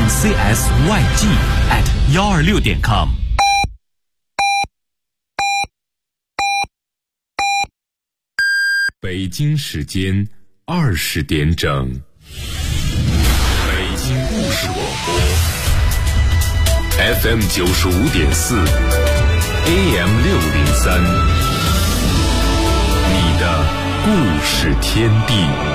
csyg@126.com。 北京时间20点整，北京故事广播 FM 95.4 AM 603，你的故事天地。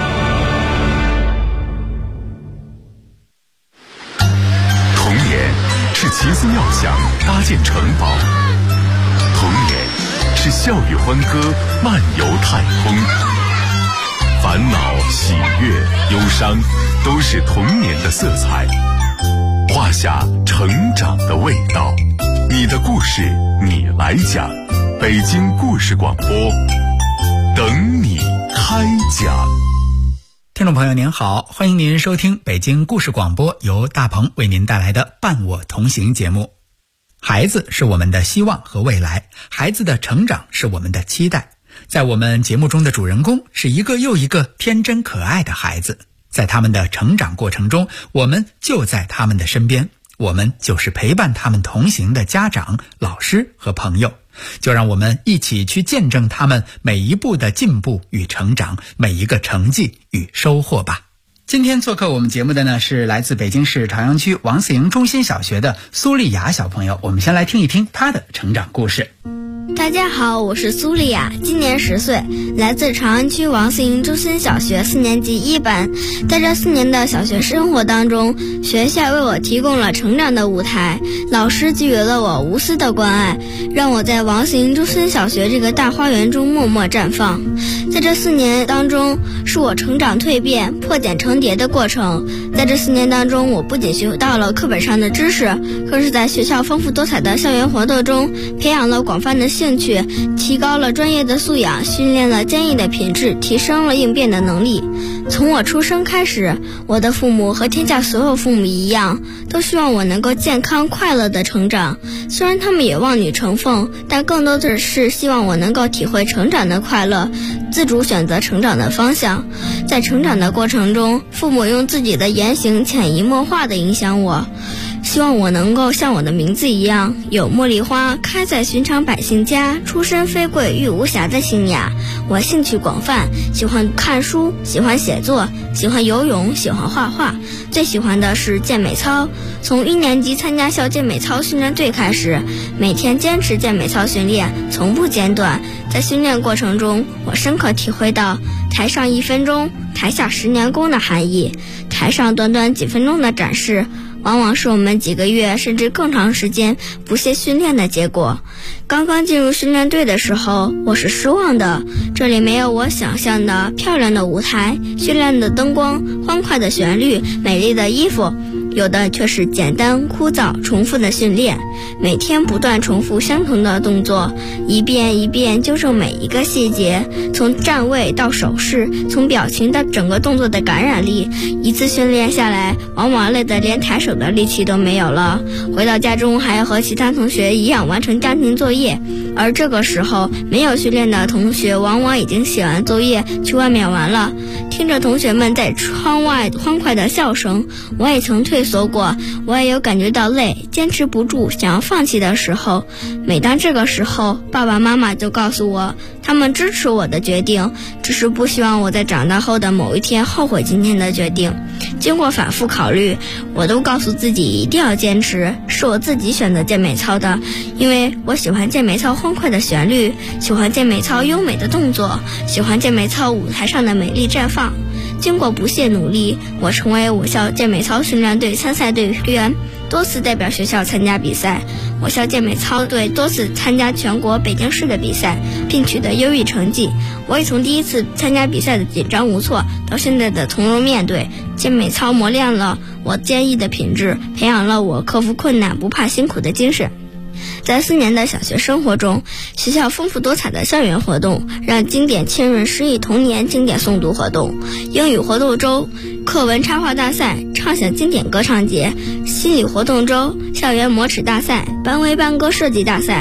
童年是奇思妙想搭建城堡，童年是笑语欢歌漫游太空，烦恼、喜悦、忧伤都是童年的色彩，画下成长的味道。你的故事你来讲，北京故事广播等你开讲。 听众朋友您好，欢迎您收听北京故事广播，由大鹏为您带来的伴我同行节目。孩子是我们的希望和未来，孩子的成长是我们的期待。在我们节目中的主人公是一个又一个天真可爱的孩子，在他们的成长过程中，我们就在他们的身边，我们就是陪伴他们同行的家长、老师和朋友。就让我们一起去见证他们每一步的进步与成长，每一个成绩与收获吧。今天做客我们节目的呢，是来自北京市朝阳区王四营中心小学的苏丽雅小朋友。我们先来听一听她的成长故事。 大家好，我是苏丽雅，今年10岁，来自朝阳区王四营中心小学4年级1班。在这4年的小学生活当中，学校为我提供了成长的舞台，老师给予了我无私的关爱，让我在王四营中心小学这个大花园中默默绽放。在这4年当中，是我成长蜕变、破茧成蝶的过程。在这4年当中，我不仅学到了课本上的知识，更是在学校丰富多彩的校园活动中培养了广泛的兴趣，提高了专业的素养，训练了坚毅的品质，提升了应变的能力。从我出生开始，我的父母和天下所有父母一样，都希望我能够健康快乐的成长。虽然他们也望女成凤，但更多的是希望我能够体会成长的快乐，自主选择成长的方向。在成长的过程中，父母用自己的言行潜移默化地影响我，希望我能够像我的名字一样，有茉莉花开在寻常百姓家，出身非贵玉无瑕的清雅。我兴趣广泛，喜欢看书，喜欢写作，喜欢游泳，喜欢画画，最喜欢的是健美操。从1年级参加校健美操训练队开始，每天坚持健美操训练，从不间断。在训练过程中，我深刻体会到台上1分钟，台下10年功的含义。台上短短几分钟的展示，往往是我们几个月甚至更长时间不懈训练的结果。刚刚进入训练队的时候，我是失望的，这里没有我想象的漂亮的舞台、绚烂的灯光、欢快的旋律、美丽的衣服，有的却是简单枯燥重复的训练，每天不断重复相同的动作，一遍一遍纠正每一个细节，从站位到手势，从表情到整个动作的感染力。一次训练下来，往往累得连抬手的力气都没有了，回到家中还要和其他同学一样完成家庭作业。而这个时候，没有训练的同学往往已经写完作业去外面玩了。听着同学们在窗外欢快的笑声，我也曾退缩过，我也有感觉到累，坚持不住，想要放弃的时候。每当这个时候，爸爸妈妈就告诉我，他们支持我的决定，只是不希望我在长大后的某一天后悔今天的决定。经过反复考虑，我都告诉自己一定要坚持，是我自己选择健美操的，因为我喜欢健美操欢快的旋律，喜欢健美操优美的动作，喜欢健美操舞台上的美丽绽放。经过不懈努力，我成为我校健美操训练队参赛队员，多次代表学校参加比赛。我校健美操队多次参加全国北京市的比赛，并取得优异成绩。我也从第一次参加比赛的紧张无措，到现在的从容面对。健美操磨练了我坚毅的品质，培养了我克服困难不怕辛苦的精神。在4年的小学生活中，学校丰富多彩的校园活动，让经典浸润诗意童年经典诵读活动、英语活动周、课文插画大赛、畅想经典歌唱节、心理活动周、校园模尺大赛、班威班歌设计大赛、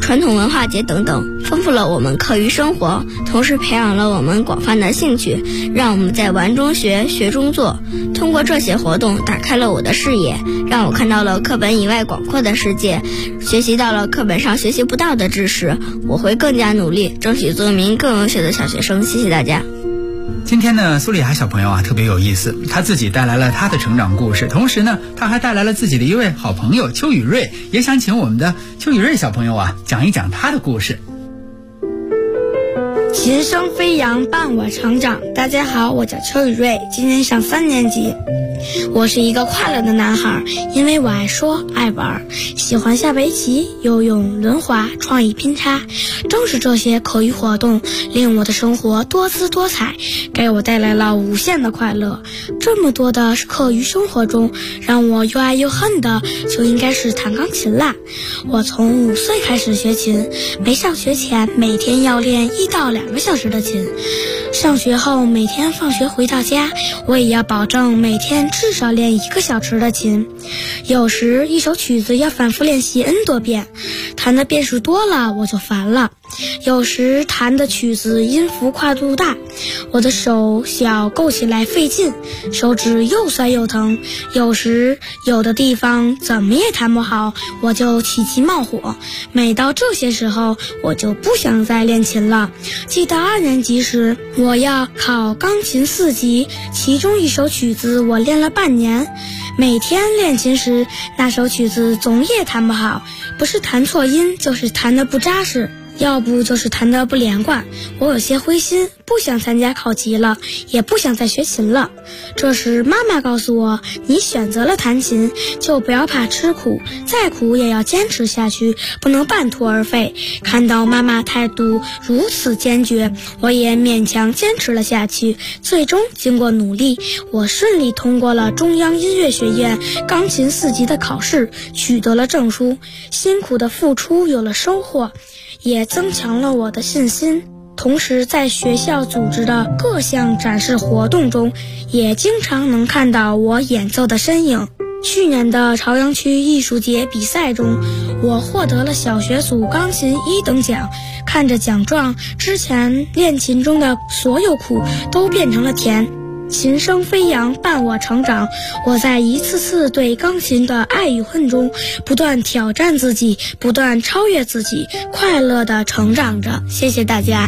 传统文化节等等，丰富了我们课余生活，同时培养了我们广泛的兴趣，让我们在玩中学，学中做。通过这些活动，打开了我的视野，让我看到了课本以外广阔的世界，学习到了课本上学习不到的知识。我会更加努力，争取做一名更优秀的小学生。谢谢大家。 今天呢，苏丽雅小朋友啊特别有意思，她自己带来了她的成长故事，同时呢，她还带来了自己的一位好朋友邱宇瑞，也想请我们的邱宇瑞小朋友啊讲一讲他的故事。 琴声飞扬伴我成长。大家好，我叫邱宇瑞，今年上3年级。我是一个快乐的男孩，因为我爱说爱玩，喜欢下围棋、游泳、轮滑、创意拼插。正是这些课余活动令我的生活多姿多彩，给我带来了无限的快乐。这么多的课余生活中，让我又爱又恨的就应该是弹钢琴啦。我从5岁开始学琴，没上学前每天要练1到2个小时的琴，上学后每天放学回到家，我也要保证每天至少练1个小时的琴。有时一首曲子要反复练习 N 多遍，弹的遍数多了我就烦了。有时弹的曲子音符跨度大，我的手小够起来费劲，手指又酸又疼。有时有的地方怎么也弹不好，我就起急冒火。每到这些时候，我就不想再练琴了。记得2年级时，我要考钢琴4级，其中一首曲子我练了半年。每天练琴时，那首曲子总也弹不好，不是弹错音，就是弹得不扎实，要不就是弹得不连贯。我有些灰心，不想参加考级了，也不想再学琴了。这时妈妈告诉我，你选择了弹琴，就不要怕吃苦，再苦也要坚持下去，不能半途而废。看到妈妈态度如此坚决，我也勉强坚持了下去。最终经过努力，我顺利通过了中央音乐学院钢琴4级的考试，取得了证书。辛苦的付出有了收获，也增强了我的信心。同时在学校组织的各项展示活动中，也经常能看到我演奏的身影。去年的朝阳区艺术节比赛中，我获得了小学组钢琴1等奖。看着奖状，之前练琴中的所有苦都变成了甜。琴声飞扬伴我成长，我在一次次对钢琴的爱与恨中不断挑战自己，不断超越自己，快乐地成长着。谢谢大家。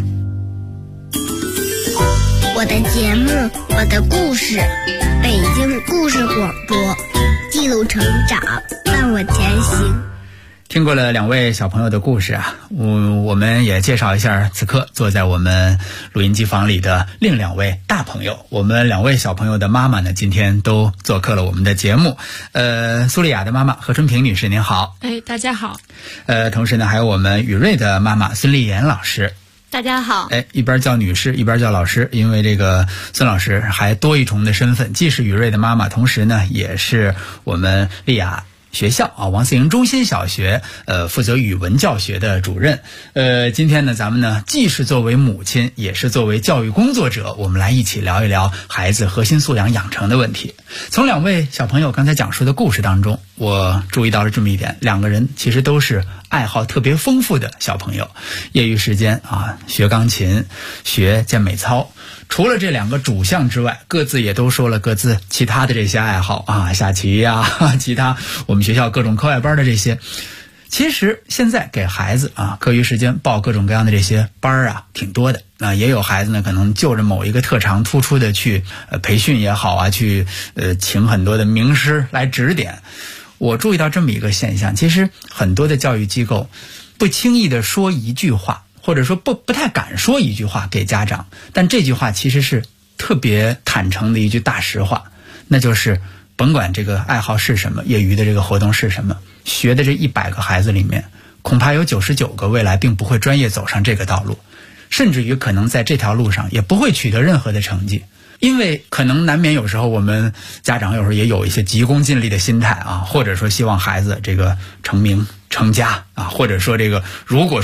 我的节目，我的故事，北京故事广播，记录成长，伴我前行。 听过了2位小朋友的故事啊，我们也介绍一下此刻坐在我们录音机房里的另2位大朋友。我们2位小朋友的妈妈呢，今天都做客了我们的节目。苏丽雅的妈妈何春平女士您好。 大家好。 同时呢，还有我们宇瑞的妈妈孙丽妍老师。 大家好。 一边叫女士一边叫老师，因为这个孙老师还多一重的身份，既是宇瑞的妈妈，同时呢也是我们丽雅学校啊王四营中心小学负责语文教学的主任。今天呢咱们呢既是作为母亲，也是作为教育工作者，我们来一起聊一聊孩子核心素养养成的问题。从2位小朋友刚才讲述的故事当中，我注意到了这么一点，2个人其实都是爱好特别丰富的小朋友，业余时间啊学钢琴，学健美操。除了这2个主项之外，各自也都说了各自其他的这些爱好啊，下棋呀，其他我们学校各种课外班的这些。其实现在给孩子啊课余时间报各种各样的这些班啊挺多的啊，也有孩子呢可能就着某一个特长突出的去培训也好啊，去请很多的名师来指点。我注意到这么一个现象，其实很多的教育机构不轻易的说一句话，或者说不太敢说一句话给家长，但这句话其实是特别坦诚的一句大实话，那就是甭管这个爱好是什么，业余的这个活动是什么，学的这100个孩子里面，恐怕有99个未来并不会专业走上这个道路，甚至于可能在这条路上也不会取得任何的成绩。因为可能难免有时候我们家长有时候也有一些急功近利的心态啊，或者说希望孩子这个成名成家啊，或者说这个如果说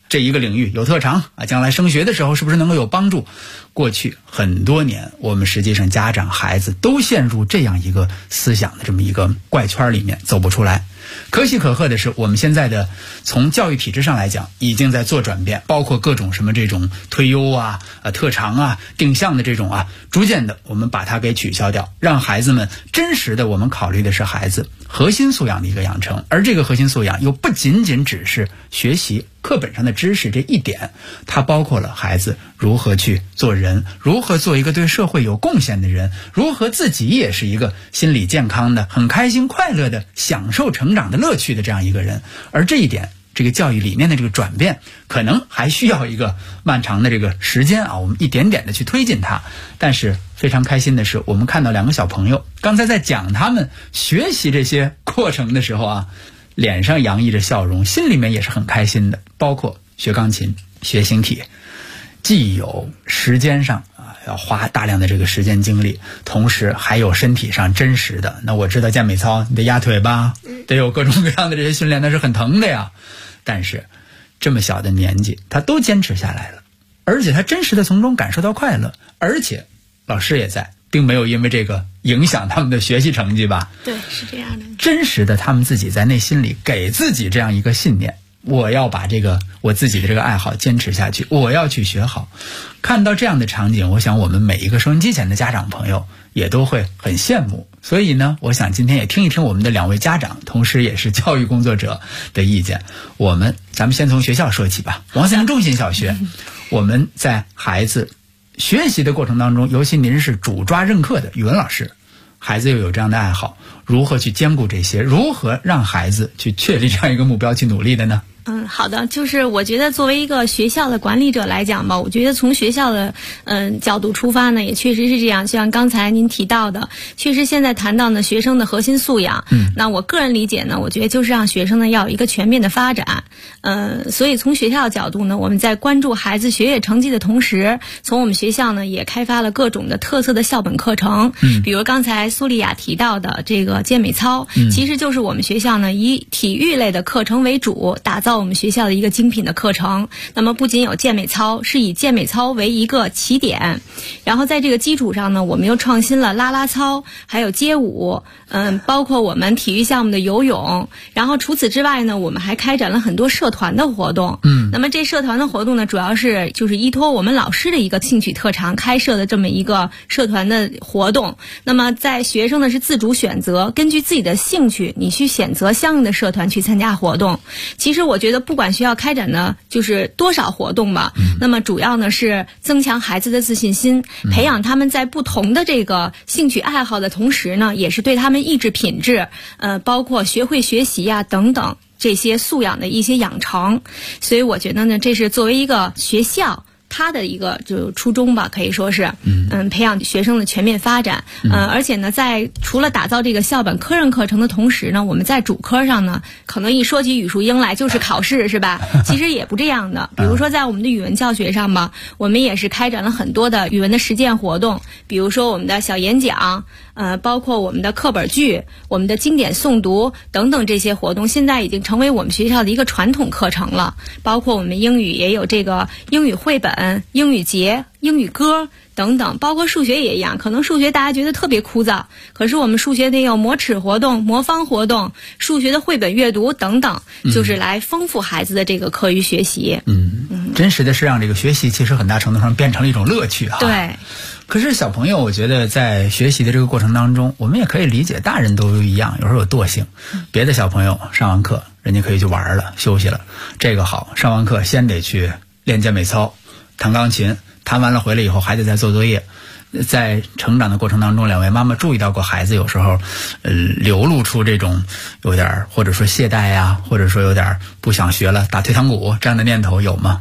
这一个领域有特长啊，将来升学的时候是不是能够有帮助？过去很多年，我们实际上家长孩子都陷入这样一个思想的这么一个怪圈里面，走不出来。可喜可贺的是，我们现在的从教育体制上来讲已经在做转变，包括各种什么这种推优啊、特长啊、定向的这种逐渐的我们把它给取消掉，让孩子们真实的我们考虑的是孩子核心素养的一个养成。而这个核心素养又不仅仅只是学习课本上的知识这一点，它包括了孩子如何去做人，如何做一个对社会有贡献的人，如何自己也是一个心理健康的、很开心快乐的、享受成长的乐趣的这样一个人。而这一点，这个教育理念的这个转变可能还需要一个漫长的这个时间我们一点点的去推进它。但是非常开心的是，我们看到2个小朋友刚才在讲他们学习这些过程的时候脸上洋溢着笑容，心里面也是很开心的。包括学钢琴、学形体，既有时间上要花大量的这个时间精力，同时还有身体上真实的。那我知道健美操你得压腿吧，得有各种各样的这些训练，那是很疼的呀。但是这么小的年纪他都坚持下来了，而且他真实的从中感受到快乐，而且老师也在，并没有因为这个影响他们的学习成绩吧？ 对，是这样的。 真实的他们自己在内心里给自己这样一个信念，我要把这个我自己的这个爱好坚持下去，我要去学好。看到这样的场景，我想我们每一个收音机前的家长朋友也都会很羡慕。所以呢，我想今天也听一听我们的2位家长，同时也是教育工作者的意见。咱们先从学校说起吧。王思阳中心小学，我们在孩子学习的过程当中，尤其您是主抓任课的语文老师，孩子又有这样的爱好，如何去兼顾这些？如何让孩子去确立这样一个目标去努力的呢？ 好的，就是我觉得作为一个学校的管理者来讲吧，我觉得从学校的角度出发呢，也确实是这样。像刚才您提到的，确实现在谈到呢学生的核心素养，那我个人理解呢，我觉得就是让学生呢要有一个全面的发展。所以从学校的角度呢，我们在关注孩子学业成绩的同时，从我们学校呢也开发了各种的特色的校本课程，比如刚才苏丽亚提到的这个健美操，其实就是我们学校呢以体育类的课程为主，打造我们学校的一个精品的课程。那么不仅有健美操，是以健美操为一个起点，然后在这个基础上呢，我们又创新了啦啦操，还有街舞，包括我们体育项目的游泳。然后除此之外呢，我们还开展了很多社团的活动。那么这社团的活动呢，主要是就是依托我们老师的一个兴趣特长开设的这么一个社团的活动。那么在学生呢是自主选择，根据自己的兴趣，你去选择相应的社团去参加活动。其实我觉得不管学校开展的就是多少活动吧，那么主要呢是增强孩子的自信心，培养他们在不同的这个兴趣爱好的同时呢，也是对他们意志品质，包括学会学习呀等等这些素养的一些养成。所以我觉得呢，这是作为一个学校他的一个就初衷吧，可以说是培养学生的全面发展。而且呢，在除了打造这个校本科任课程的同时呢，我们在主科上呢，可能一说起语数英来就是考试，是吧？其实也不这样的。比如说在我们的语文教学上吧，我们也是开展了很多的语文的实践活动，比如说我们的小演讲，包括我们的课本剧、我们的经典诵读等等这些活动，现在已经成为我们学校的一个传统课程了。包括我们英语也有这个英语绘本、英语节、英语歌等等，包括数学也一样。可能数学大家觉得特别枯燥，可是我们数学得有模尺活动、魔方活动、数学的绘本阅读等等，就是来丰富孩子的这个课余学习。 真实的是让这个学习其实很大程度上变成了一种乐趣啊。 对。 可是小朋友，我觉得在学习的这个过程当中，我们也可以理解，大人都一样，有时候有惰性。别的小朋友上完课，人家可以去玩了、休息了，这个好，上完课先得去练健美操、弹钢琴，弹完了回来以后还得再做作业。在成长的过程当中，2位妈妈注意到过孩子有时候流露出这种有点或者说懈怠呀，或者说有点不想学了、打退堂鼓这样的念头有吗？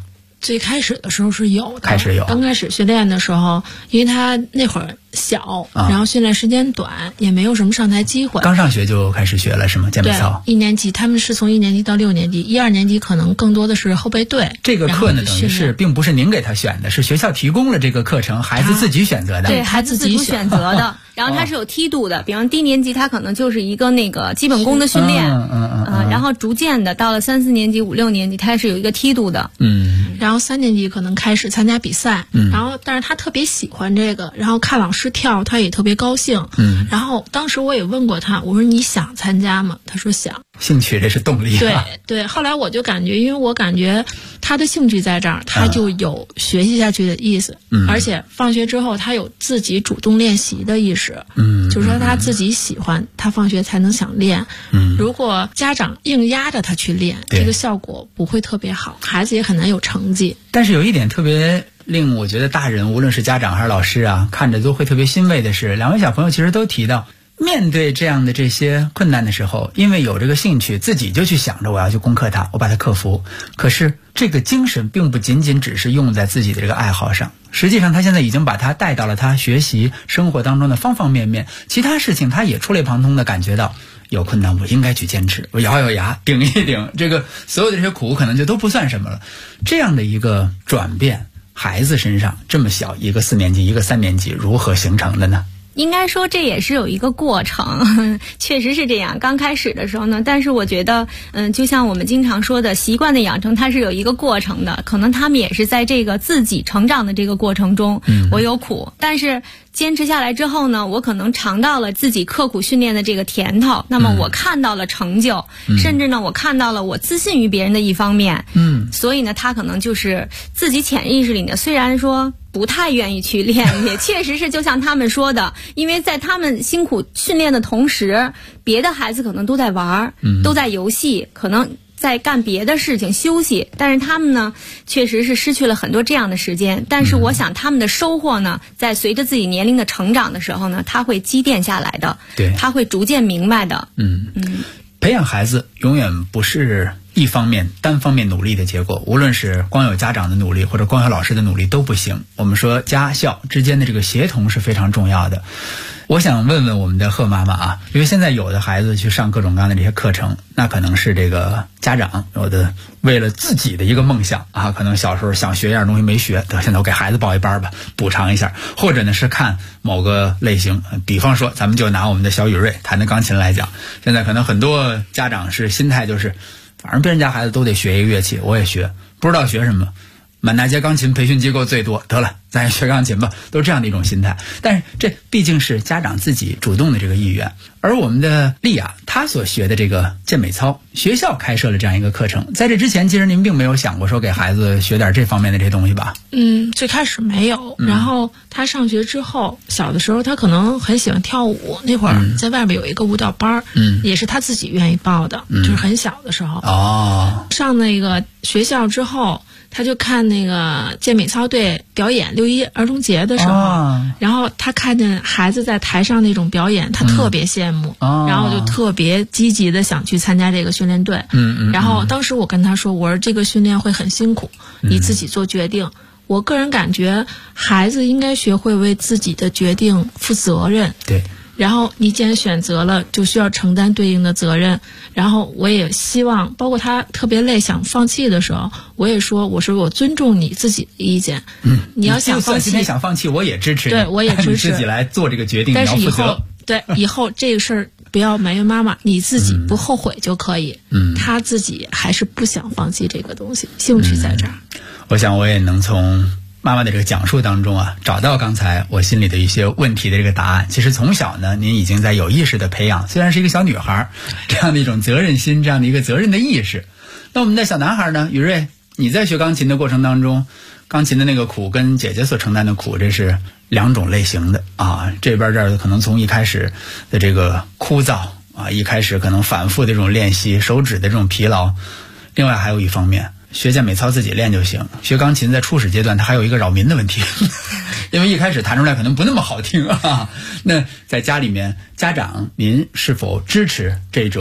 最开始的时候是有的，刚开始训练的时候，因为他那会儿小，然后训练时间短，也没有什么上台机会。 刚上学就开始学了是吗？健美操。 对，1年级他们是从1年级到6年级，1、2年级可能更多的是后备队。 这个课呢，等于是并不是您给他选的，是学校提供了这个课程，孩子自己选择的。 对，孩子自己选择的。然后它是有梯度的，比方低年级它可能就是一个那个基本功的训练，然后逐渐的到了3、4年级、5、6年级，它是有一个梯度的。 然后3年级可能开始参加比赛，然后但是他特别喜欢这个，然后看老师跳，他也特别高兴。然后当时我也问过他，我说你想参加吗？他说想。 兴趣这是动力。 对，后来我就感觉，因为我感觉他的兴趣在这儿，他就有学习下去的意思，而且放学之后他有自己主动练习的意识。就是说他自己喜欢，他放学才能想练。如果家长硬压着他去练，这个效果不会特别好，孩子也很难有成绩。 但是有一点特别令我觉得大人，无论是家长还是老师啊，看着都会特别欣慰的是，两位小朋友其实都提到，面对这样的这些困难的时候，因为有这个兴趣，自己就去想着我要去攻克它，我把它克服。可是这个精神并不仅仅只是用在自己的这个爱好上，实际上他现在已经把它带到了他学习生活当中的方方面面，其他事情他也触类旁通的感觉到有困难我应该去坚持，我咬咬牙顶一顶，这个所有的这些苦可能就都不算什么了。这样的一个转变，孩子身上这么小，一个4年级一个3年级，如何形成的呢？ 应该说这也是有一个过程，确实是这样。刚开始的时候呢，但是我觉得，就像我们经常说的，习惯的养成它是有一个过程的。可能他们也是在这个自己成长的这个过程中，我有苦，但是坚持下来之后呢，我可能尝到了自己刻苦训练的这个甜头。那么我看到了成就，甚至呢，我看到了我自信于别人的一方面。所以呢，他可能就是自己潜意识里呢，虽然说不太愿意去练，也确实是就像他们说的，因为在他们辛苦训练的同时，别的孩子可能都在玩，都在游戏，可能在干别的事情休息，但是他们呢确实是失去了很多这样的时间。但是我想他们的收获呢，在随着自己年龄的成长的时候呢，他会积淀下来的，对，他会逐渐明白的。 培养孩子永远不是一方面单方面努力的结果，无论是光有家长的努力或者光有老师的努力都不行。我们说家校之间的这个协同是非常重要的。我想问问我们的贺妈妈啊，因为现在有的孩子去上各种各样的这些课程，那可能是这个家长有的为了自己的一个梦想啊，可能小时候想学一样东西没学，得现在我给孩子报一班吧，补偿一下。或者呢是看某个类型，比方说咱们就拿我们的小雨瑞弹的钢琴来讲，现在可能很多家长是心态就是反正别人家孩子都得学一个乐器，我也学，不知道学什么，满大街钢琴培训机构最多，得了咱也学钢琴吧，都是这样的一种心态。但是这毕竟是家长自己主动的这个意愿。而我们的丽亚她所学的这个健美操，学校开设了这样一个课程，在这之前其实您并没有想过说给孩子学点这方面的这些东西吧？ 最开始没有。然后他上学之后，小的时候他可能很喜欢跳舞，那会儿在外面有一个舞蹈班，也是他自己愿意报的，就是很小的时候。上那个学校之后，他就看那个健美操队表演6·1儿童节的时候，然后他看见孩子在台上那种表演，他特别羡慕，然后就特别积极的想去参加这个训练队。然后当时我跟他说，我说这个训练会很辛苦，你自己做决定。我个人感觉孩子应该学会为自己的决定负责任。 对。 然后你既然选择了，就需要承担对应的责任。然后我也希望，包括他特别累想放弃的时候，我也说，我说我尊重你自己的意见。你要想放弃， 今天想放弃，我也支持你。 对，我也支持。 你自己来做这个决定， 但是你要负责。 对，以后这个事儿不要埋怨妈妈，你自己不后悔就可以。他自己还是不想放弃这个东西，兴趣在这儿。 我想我也能从妈妈的这个讲述当中啊，找到刚才我心里的一些问题的这个答案。其实从小呢，您已经在有意识的培养，虽然是一个小女孩，这样的一种责任心，这样的一个责任的意识。那我们的小男孩呢，雨瑞，你在学钢琴的过程当中，钢琴的那个苦跟姐姐所承担的苦，这是两种类型的啊。这边这儿可能从一开始的这个枯燥啊，一开始可能反复的这种练习，手指的这种疲劳。另外还有一方面，学健美操自己练就行，学钢琴在初始阶段它还有一个扰民的问题因为一开始弹出来可能不那么好听啊。那在家里面，家长您是否支持这种孩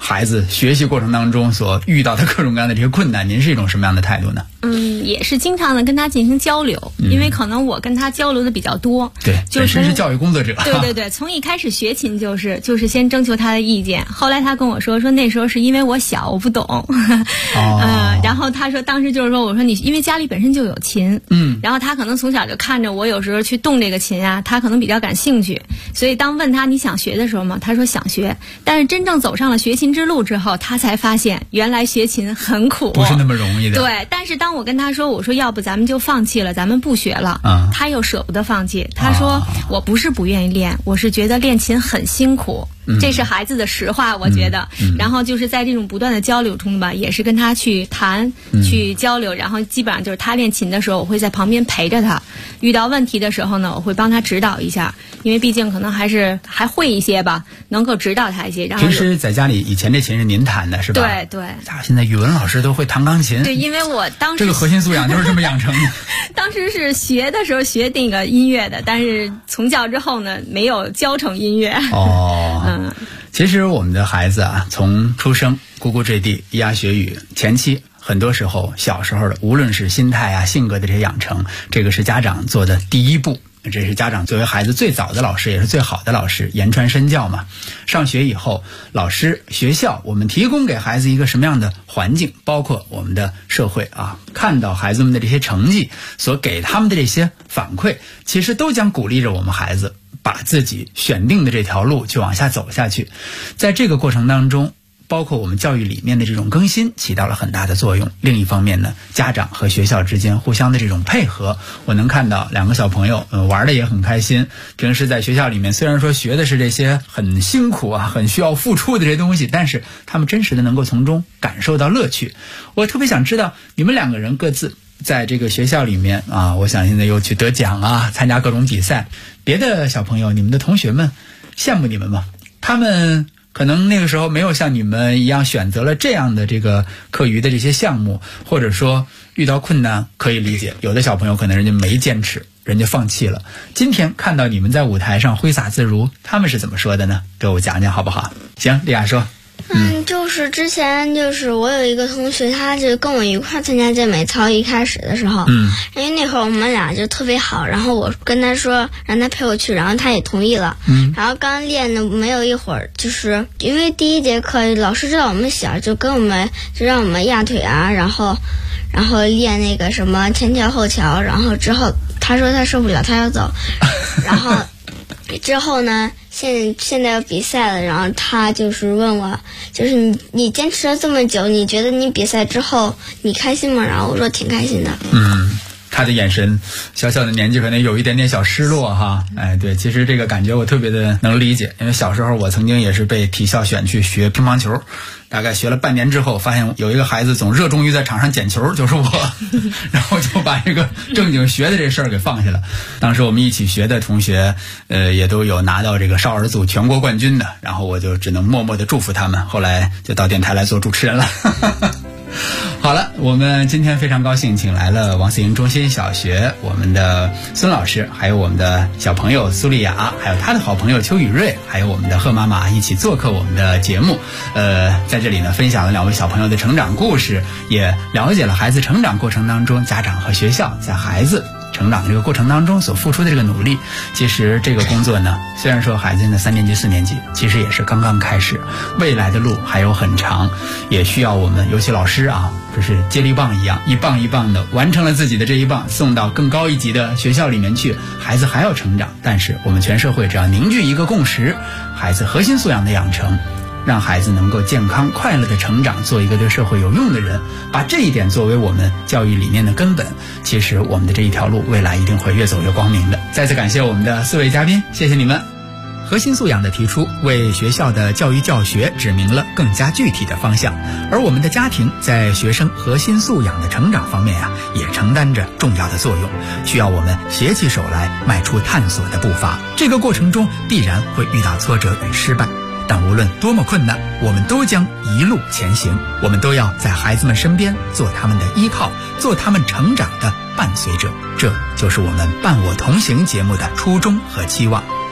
孩子学习过程当中所遇到的各种各样的这些困难，您是一种什么样的态度呢？ 也是经常的跟他进行交流，因为可能我跟他交流的比较多。 对，本身是教育工作者。 对，从一开始学琴就是先征求他的意见，后来他跟我说那时候是因为我小我不懂，然后他说当时就是说我说你因为家里本身就有琴，然后他可能从小就看着我有时候去动这个琴啊，他可能比较感兴趣，所以当问他你想学的时候嘛，他说想学，但是真正走上了学琴之路之后，他才发现原来学琴很苦， 不是那么容易的。 对，但是当我跟他说我说要不咱们就放弃了，咱们不学了，他又舍不得放弃，他说我不是不愿意练，我是觉得练琴很辛苦。这是孩子的实话，我觉得。然后就是在这种不断的交流中吧，也是跟他去谈、去交流，然后基本上就是他练琴的时候，我会在旁边陪着他；遇到问题的时候呢，我会帮他指导一下，因为毕竟可能还会一些吧，能够指导他一些。然后平时在家里，以前这琴是您弹的是吧？ 对。 现在语文老师都会弹钢琴。 对，因为我当时这个核心素养就是这么养成的。 当时是学的时候学那个音乐的，但是从教之后呢，没有教成音乐。 其实我们的孩子啊，从出生呱呱坠地，咿呀学语，前期很多时候小时候的，无论是心态啊、性格的这些养成，这个是家长做的第一步。这是家长作为孩子最早的老师，也是最好的老师，言传身教嘛。上学以后，老师、学校，我们提供给孩子一个什么样的环境，包括我们的社会啊，看到孩子们的这些成绩，所给他们的这些反馈，其实都将鼓励着我们孩子把自己选定的这条路去往下走下去。在这个过程当中，包括我们教育理念的这种更新起到了很大的作用。另一方面呢，家长和学校之间互相的这种配合，我能看到两个小朋友玩的也很开心。平时在学校里面虽然说学的是这些很辛苦啊、很需要付出的这些东西，但是他们真实的能够从中感受到乐趣。我特别想知道你们两个人各自在这个学校里面啊，我想现在又去得奖啊，参加各种比赛，别的小朋友你们的同学们羡慕你们吗？他们可能那个时候没有像你们一样选择了这样的这个课余的这些项目，或者说遇到困难可以理解，有的小朋友可能人家没坚持，人家放弃了。今天看到你们在舞台上挥洒自如，他们是怎么说的呢？给我讲讲好不好？行，丽亚说。 就是之前就是我有一个同学，他就跟我一块参加健美操，一开始的时候，因为那会儿我们俩就特别好，然后我跟他说让他陪我去，然后他也同意了。然后刚练的没有一会儿，就是因为第一节课老师知道我们小，就让我们压腿啊，然后练那个什么前桥后桥，然后之后他说他受不了，他要走，然后之后呢，现在要比赛了，然后他就是问我，就是你坚持了这么久，你觉得你比赛之后你开心吗？然后我说挺开心的。 他的眼神，小小的年纪可能有一点点小失落哈。对，其实这个感觉我特别的能理解，因为小时候我曾经也是被体校选去学乒乓球，大概学了半年之后，发现有一个孩子总热衷于在场上捡球，就是我，然后就把这个正经学的这事儿给放下了。当时我们一起学的同学，也都有拿到这个少儿组全国冠军的，然后我就只能默默的祝福他们，后来就到电台来做主持人了。好了，我们今天非常高兴请来了王思营中心小学我们的孙老师，还有我们的小朋友苏丽雅，还有他的好朋友邱宇瑞，还有我们的贺妈妈一起做客我们的节目。在这里呢，分享了两位小朋友的成长故事，也了解了孩子成长过程当中家长和学校在孩子成长这个过程当中所付出的这个努力。其实这个工作呢，虽然说孩子现在3年级4年级，其实也是刚刚开始，未来的路还有很长，也需要我们尤其老师啊，就是接力棒一样，一棒一棒的完成了自己的这一棒，送到更高一级的学校里面去，孩子还要成长。但是我们全社会只要凝聚一个共识，孩子核心素养的养成，让孩子能够健康快乐的成长，做一个对社会有用的人，把这一点作为我们教育理念的根本，其实我们的这一条路未来一定会越走越光明的。再次感谢我们的4位嘉宾，谢谢你们。核心素养的提出，为学校的教育教学指明了更加具体的方向，而我们的家庭在学生核心素养的成长方面也承担着重要的作用，需要我们携起手来迈出探索的步伐。这个过程中必然会遇到挫折与失败，但无论多么困难，我们都将一路前行，我们都要在孩子们身边做他们的依靠，做他们成长的伴随者。这就是我们伴我同行节目的初衷和期望。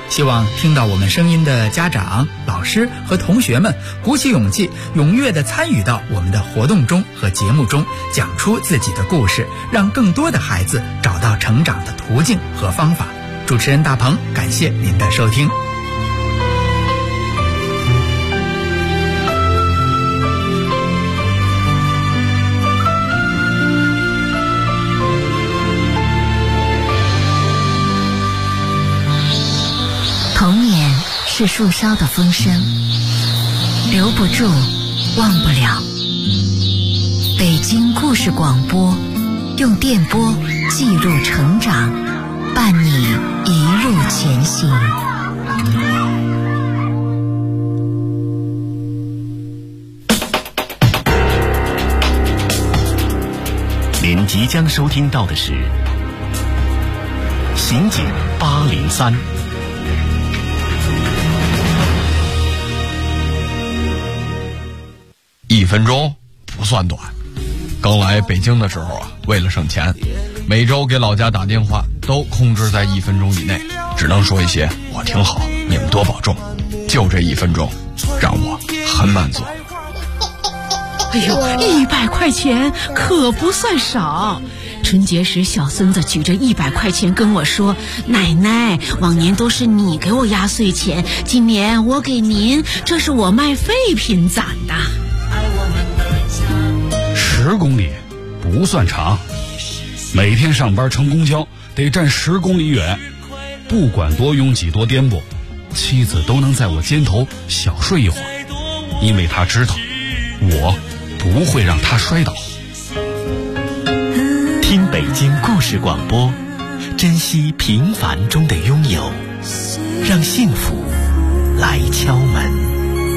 希望听到我们声音的家长、老师和同学们鼓起勇气，踊跃地参与到我们的活动中和节目中，讲出自己的故事，让更多的孩子找到成长的途径和方法。主持人大鹏，感谢您的收听。 童年是树梢的风声，留不住，忘不了。北京故事广播，用电波记录成长，伴你一路前行。 您即将收听到的是《刑警803》。 1分钟不算短。刚来北京的时候啊，为了省钱，每周给老家打电话都控制在1分钟以内，只能说一些我挺好，你们多保重。就这1分钟，让我很满足。 哎呦，100块钱可不算少。春节时，小孙子举着100块钱跟我说：“奶奶，往年都是你给我压岁钱，今年我给您，这是我卖废品攒的。 ”10公里不算长，每天上班乘公交得站10公里远，不管多拥挤多颠簸，妻子都能在我肩头小睡一会儿，因为她知道我不会让她摔倒。 听北京故事广播，珍惜平凡中的拥有，让幸福来敲门。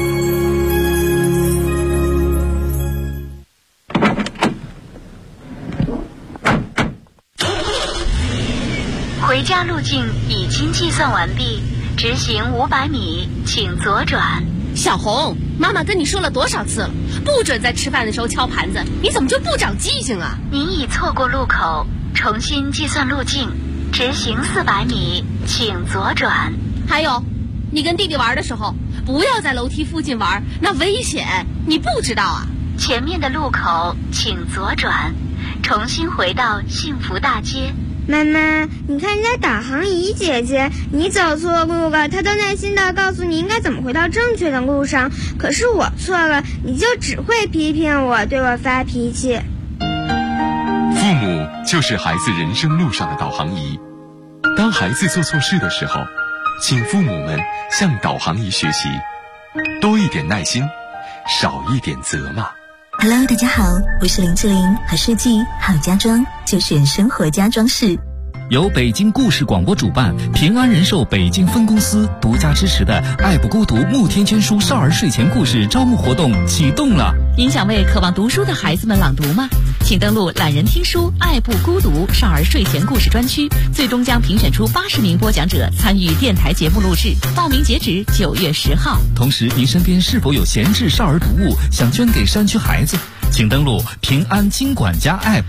回家路径已经计算完毕，直行500米，请左转。 小红，妈妈跟你说了多少次了，不准在吃饭的时候敲盘子，你怎么就不长记性啊？ 您已错过路口，重新计算路径，直行400米，请左转。 还有，你跟弟弟玩的时候，不要在楼梯附近玩，那危险，你不知道啊？ 前面的路口请左转，重新回到幸福大街。 妈妈，你看人家导航仪姐姐，你走错路了，她都耐心地告诉你应该怎么回到正确的路上。可是我错了，你就只会批评我，对我发脾气。 父母就是孩子人生路上的导航仪。当孩子做错事的时候，请父母们向导航仪学习，多一点耐心，少一点责骂。 Hello， 大家好，我是林志玲，好设计好家装就选生活家装饰。 由北京故事广播主办，平安人寿北京分公司独家支持的爱不孤独慕天捐书少儿睡前故事招募活动启动了。 您想为渴望读书的孩子们朗读吗？请登录懒人听书爱不孤独少儿睡前故事专区，最终将评选出80名播讲者参与电台节目录制，报名截止9月10号。 同时，您身边是否有闲置少儿读物想捐给山区孩子？请登录平安金管家 App。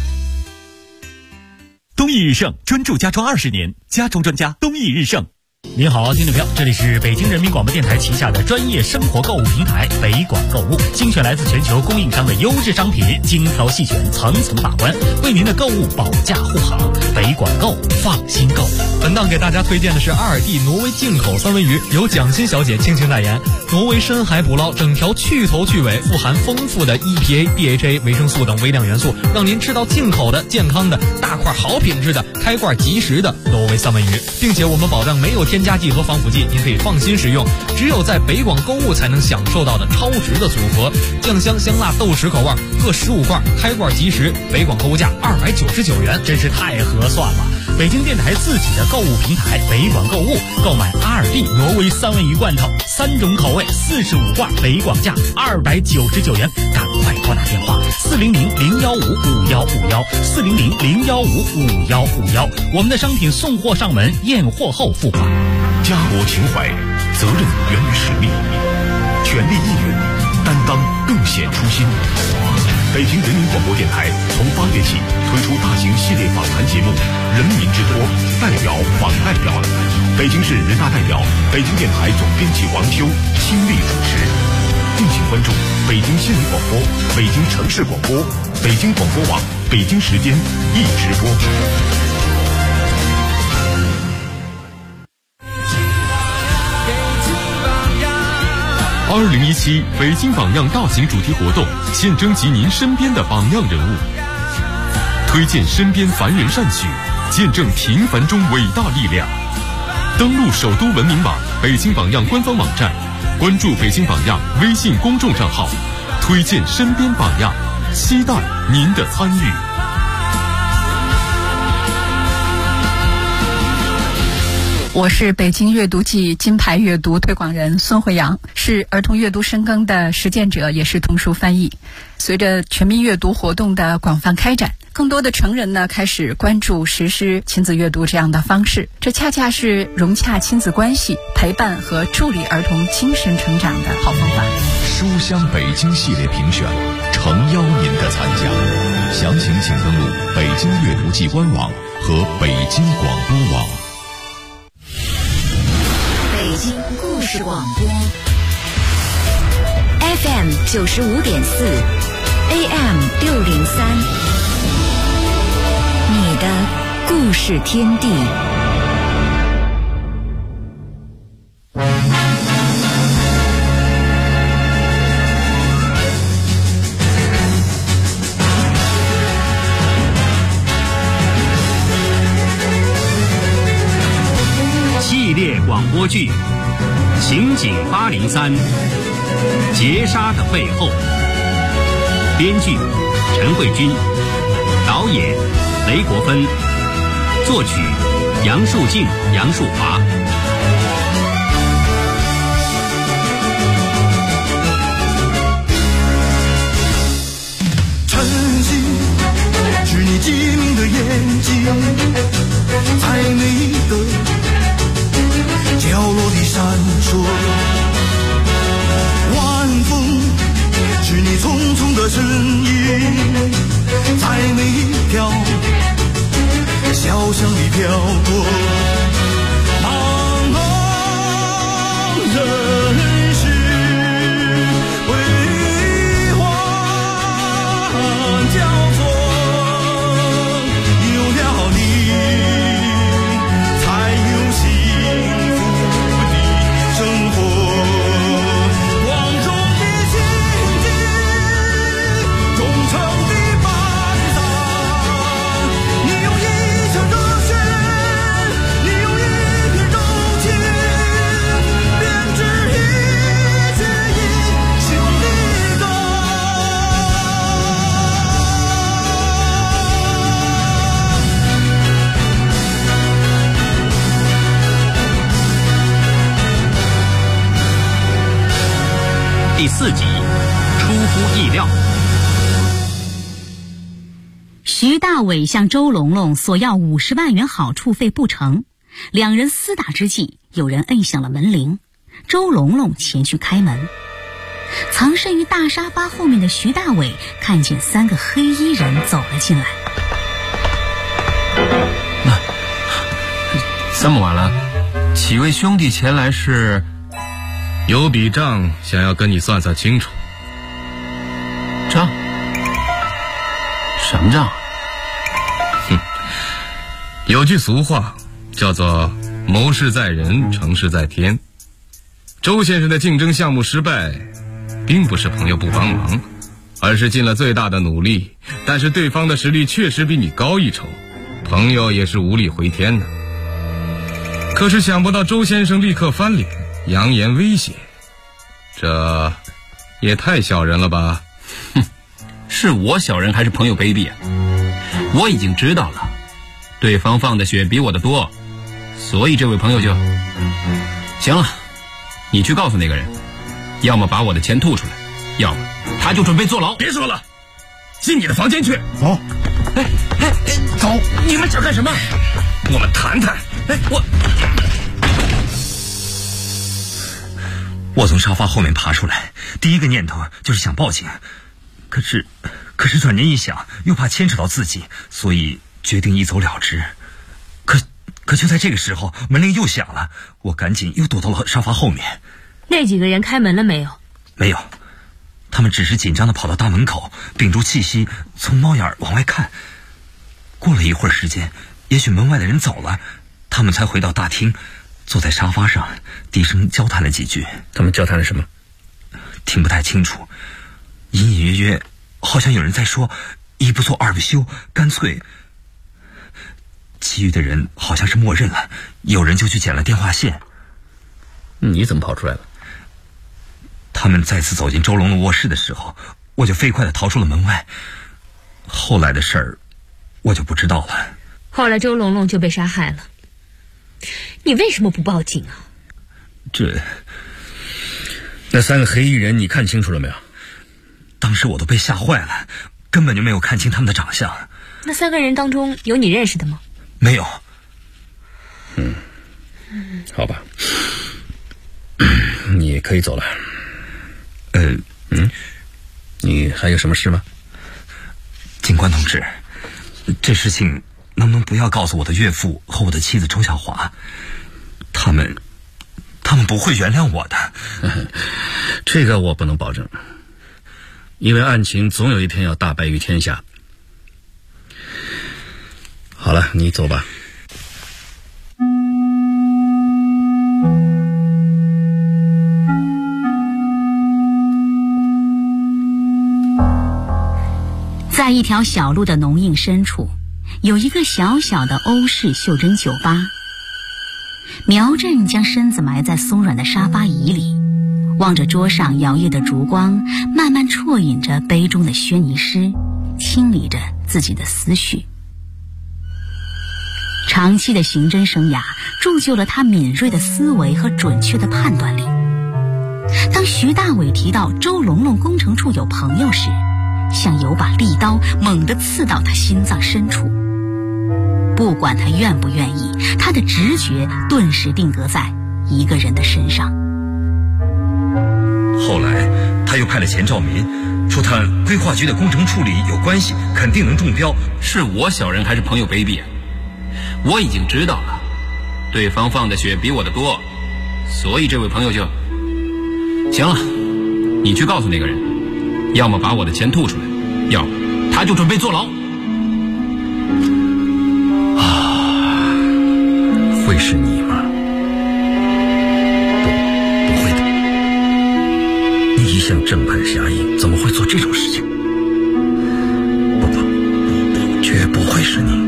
东易日盛专注家装20年，家装专家东易日盛。 您好，听众朋友，这里是北京人民广播电台旗下的专业生活购物平台北广购物，精选来自全球供应商的优质商品，精挑细选，层层把关，为您的购物保驾护航。北广购，放心购。 本档给大家推荐的是阿尔蒂挪威进口三文鱼，由蒋欣小姐倾情代言。挪威深海捕捞，整条去头去尾，富含丰富的 EPA、DHA、维生素等微量元素，让您吃到进口的、健康的、大块好品质的、开罐即食的挪威三文鱼，并且我们保障没有添加剂和防腐剂，您可以放心食用。只有在北广购物才能享受到的超值的组合，酱香香辣豆豉口味各15罐，开罐即食，北广购物价299元， 真是太合算了。北京电台自己的购物平台北广购物，购买阿尔蒂挪威三文鱼罐头，3种口味，45罐，北广价299元，赶快拨打电话400-015-5151，400-015-5151，我们的商品送货上门，验货后付款。 家国情怀，责任源于使命，全力应援，担当更显初心。北京人民广播电台从 8月起推出大型系列访谈节目《人民之托》，代表访代表，北京市人大代表、北京电台总编辑王秋亲力主持。敬请关注北京新闻广播、北京城市广播、北京广播网北京时间一直播。2017北京榜样大型主题活动，现征集您身边的榜样人物，推荐身边凡人善举，见证平凡中伟大力量。登录首都文明网、北京榜样官方网站，关注北京榜样微信公众账号，推荐身边榜样，期待您的参与。 我是北京阅读季金牌阅读推广人孙慧阳，是儿童阅读深耕的实践者，也是童书翻译。随着全民阅读活动的广泛开展，更多的成人呢开始关注实施亲子阅读这样的方式，这恰恰是融洽亲子关系、陪伴和助力儿童精神成长的好方法。 书香北京系列评选，诚邀您的参加。详情请登录北京阅读季官网和北京广播网。 北京故事广播 FM 95.4 AM 603，你的故事天地。 系列广播剧《刑警803》，劫杀的背后。编剧陈慧君，导演雷国芬，作曲杨树静、杨树华。 晨曦是你机灵的眼睛，在每个角落里闪烁，晚风是你匆匆的身影，在每条小巷里飘过。茫茫人世辉煌交错，有了你才有幸福的生活。光荣的情景，忠诚的班长，你用一腔热血，你用一片柔情，编织一曲英雄的歌。 第4集，出乎意料。 徐大伟向周龙龙索要50万元好处费不成，两人厮打之际，有人摁响了门铃，周龙龙前去开门。藏身于大沙发后面的徐大伟看见3个黑衣人走了进来。 这么晚了，几位兄弟前来是有笔账想要跟你算算清楚。账？什么账？有句俗话叫做谋事在人，成事在天。周先生的竞争项目失败，并不是朋友不帮忙，而是尽了最大的努力，但是对方的实力确实比你高一筹，朋友也是无力回天的。可是想不到周先生立刻翻脸，扬言威胁，这也太小人了吧。 是我小人还是朋友卑鄙啊？我已经知道了，对方放的血比我的多，所以这位朋友就行了。你去告诉那个人，要么把我的钱吐出来，要么他就准备坐牢。 别说了，进你的房间去。 走。走。 你们想干什么？我们谈谈。 我从沙发后面爬出来，第一个念头就是想报警， 可是转念一想，又怕牵扯到自己，所以决定一走了之。可就在这个时候，门铃又响了，我赶紧又躲到了沙发后面。 那几个人开门了没有？ 没有，他们只是紧张地跑到大门口，屏住气息，从猫眼往外看。过了一会儿时间，也许门外的人走了，他们才回到大厅，坐在沙发上，低声交谈了几句。 他们交谈了什么？ 听不太清楚，隐隐约约好像有人在说一不做二不休，干脆。其余的人好像是默认了，有人就去捡了电话线。 你怎么跑出来了？ 他们再次走进周龙龙卧室的时候，我就飞快地逃出了门外。后来的事儿我就不知道了。 后来周龙龙就被杀害了，你为什么不报警啊？ 那3个黑衣人你看清楚了没有？ 当时我都被吓坏了，根本就没有看清他们的长相。 那3个人当中有你认识的吗？ 没有。 好吧，你可以走了。你还有什么事吗？ 警官同志，这事情能不能不要告诉我的岳父和我的妻子周小华？他们不会原谅我的。 这个我不能保证，因为案情总有一天要大白于天下。好了，你走吧。 在一条小路的浓荫深处，有一个小小的欧式袖珍酒吧。苗振将身子埋在松软的沙发椅里，望着桌上摇曳的烛光，慢慢啜饮着杯中的轩尼诗，清理着自己的思绪。长期的刑侦生涯铸就了他敏锐的思维和准确的判断力。当徐大伟提到周龙龙工程处有朋友时，像有把利刀猛地刺到他心脏深处。不管他愿不愿意，他的直觉顿时定格在一个人的身上。 后来他又派了钱兆民，说他规划局的工程处里有关系，肯定能中标。 是我小人还是朋友卑鄙啊？我已经知道了，对方放的血比我的多，所以这位朋友就行了。你去告诉那个人，要么把我的钱吐出来，要么他就准备坐牢。 会是你吗？不会的，你一向正派侠义，怎么会做这种事情？不，绝不会是你。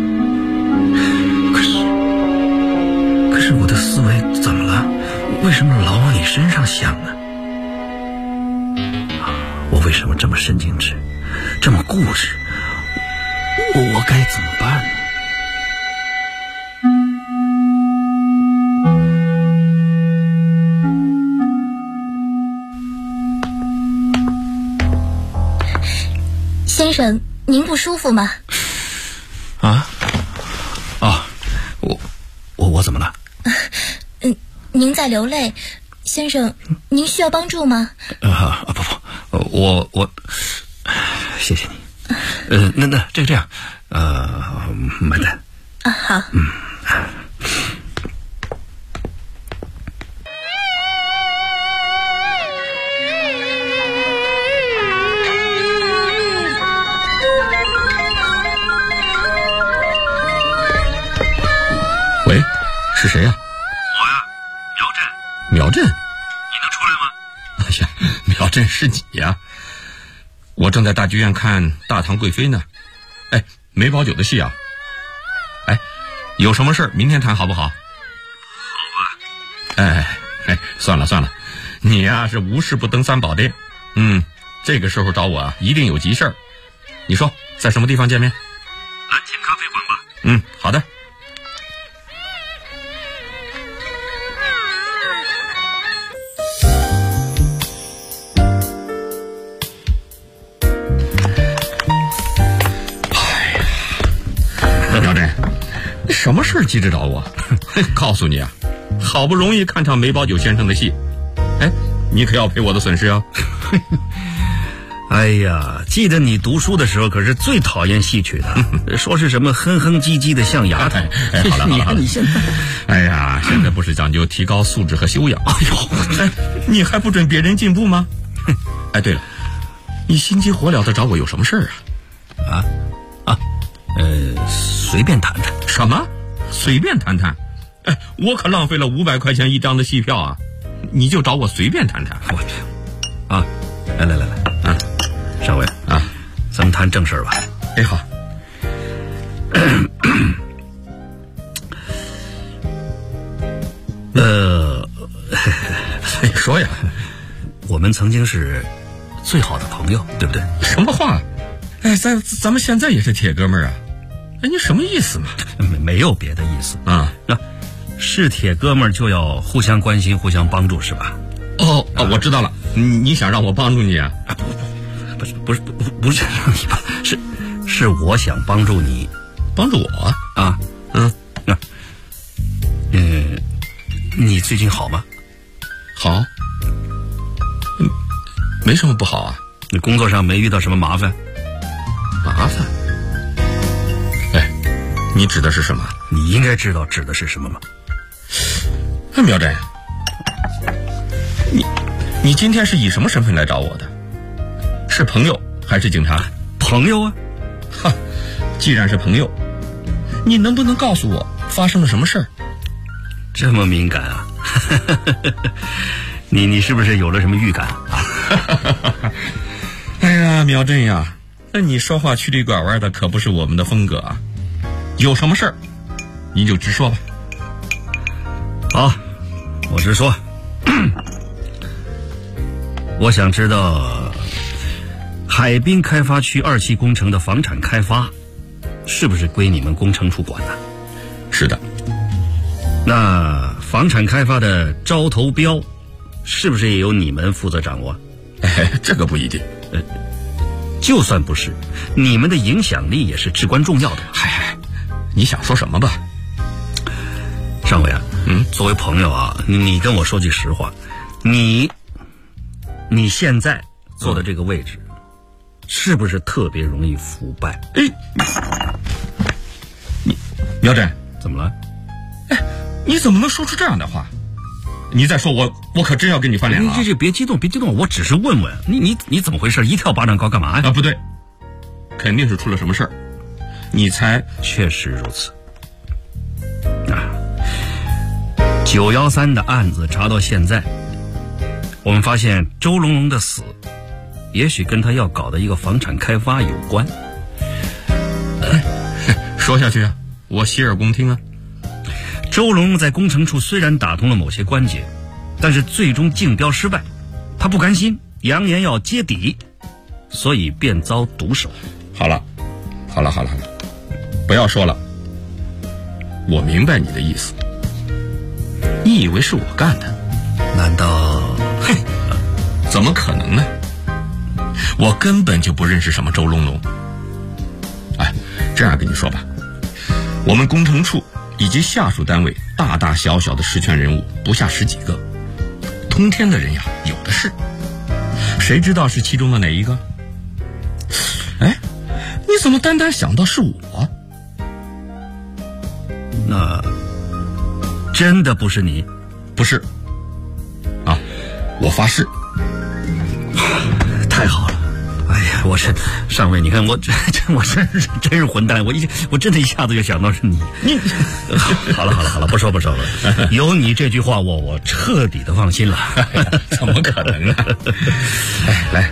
可是我的思维怎么了？为什么老往你身上想呢？我为什么这么神经质，这么固执？我该怎么办呢？ 先生，您不舒服吗？ 我怎么了？ 您在流泪，先生，您需要帮助吗？ 不，我，谢谢你。那这样，买单。 好。 喂，是谁呀？ 我呀， 苗振。 你能出来吗？ 哎呀，苗振是你呀！ 我正在大剧院看《大唐贵妃》呢。哎，梅葆玖的戏啊。哎，有什么事明天谈好不好？ 好吧。哎，算了，你呀是无事不登三宝殿。这个时候找我啊，一定有急事儿。你说在什么地方见面？ 蓝钱咖啡馆吧。 好的。苗振，什么事急着找我？告诉你啊，好不容易看场梅葆玖先生的戏，哎，你可要赔我的损失啊！ 哎呀，记得你读书的时候可是最讨厌戏曲的，说是什么哼哼唧唧的象牙头。 好了， 你看你现在， 哎呀，现在不是讲究提高素质和修养？哎呦，你还不准别人进步吗？哎，对了，你心急火燎的找我有什么事儿啊？ 随便谈谈。 什么？随便谈谈？哎，我可浪费了500块钱一张的戏票啊！你就找我随便谈谈？ 我去，啊，来啊，上尉啊，咱们谈正事儿吧。 哎，好。说呀， 我们曾经是最好的朋友，对不对？ 什么话？哎，咱们现在也是铁哥们儿啊！哎，你什么意思嘛？ 没有别的意思啊。 那是铁哥们儿就要互相关心、互相帮助，是吧？ 哦，我知道了。你想让我帮助你啊？ 不是让你帮，是我想帮助你， 帮助我啊？你最近好吗？ 好，没什么不好啊。 你工作上没遇到什么麻烦？ 麻烦？哎，你指的是什么？ 你应该知道指的是什么吗？ 苗真，你今天是以什么身份来找我的？是朋友还是警察？ 朋友啊。 哈，既然是朋友，你能不能告诉我发生了什么事儿？ 这么敏感啊？你是不是有了什么预感啊？ 哎呀，苗真呀，那你说话曲里拐弯的可不是我们的风格啊！有什么事儿，你就直说吧。 好，我直说。我想知道海滨开发区2期工程的房产开发是不是归你们工程处管的？ 是的。 那房产开发的招投标是不是也由你们负责掌握？ 这个不一定。 就算不是，你们的影响力也是至关重要的。 嗨，你想说什么吧？ 上尉啊，作为朋友啊，你跟我说句实话，你现在坐的这个位置，是不是特别容易腐败？ 苗真， 怎么了？ 你怎么能说出这样的话？你再说我可真要跟你翻脸了。 这别激动，我只是问问你怎么回事？一跳巴掌高干嘛呀？ 不对，肯定是出了什么事儿。你猜？ 确实如此。913的案子查到现在，我们发现周龙龙的死，也许跟他要搞的一个房产开发有关。 说下去啊，我洗耳恭听啊。 周龙龙在工程处虽然打通了某些关节，但是最终竞标失败，他不甘心，扬言要揭底，所以便遭毒手。 好了，不要说了，我明白你的意思。你以为是我干的？ 难道？ 怎么可能呢？我根本就不认识什么周龙龙。哎，这样跟你说吧，我们工程处以及下属单位大大小小的实权人物不下10几个，通天的人呀有的是，谁知道是其中的哪一个？哎，你怎么单单想到是我？ 那真的不是你？ 不是啊，我发誓。 太好了！哎呀，我是上尉，你看我真是混蛋，我真的一下子就想到是你。好了，不说了。有你这句话，我彻底的放心了。 怎么可能啊？来，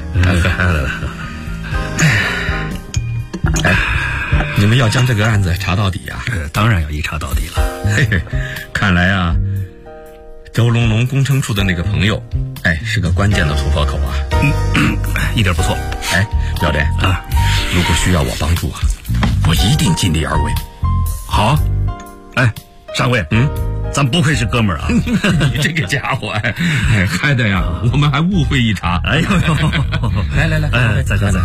你们要将这个案子查到底啊？ 当然要一查到底了。 看来啊，周龙龙工程处的那个朋友，是个关键的突破口啊。 一点不错。 苗真啊，如果需要我帮助啊，我一定尽力而为。 好，上尉，咱不愧是哥们儿啊！ 你这个家伙，害得呀，我们还误会一茬。 哎呦，来，再喝。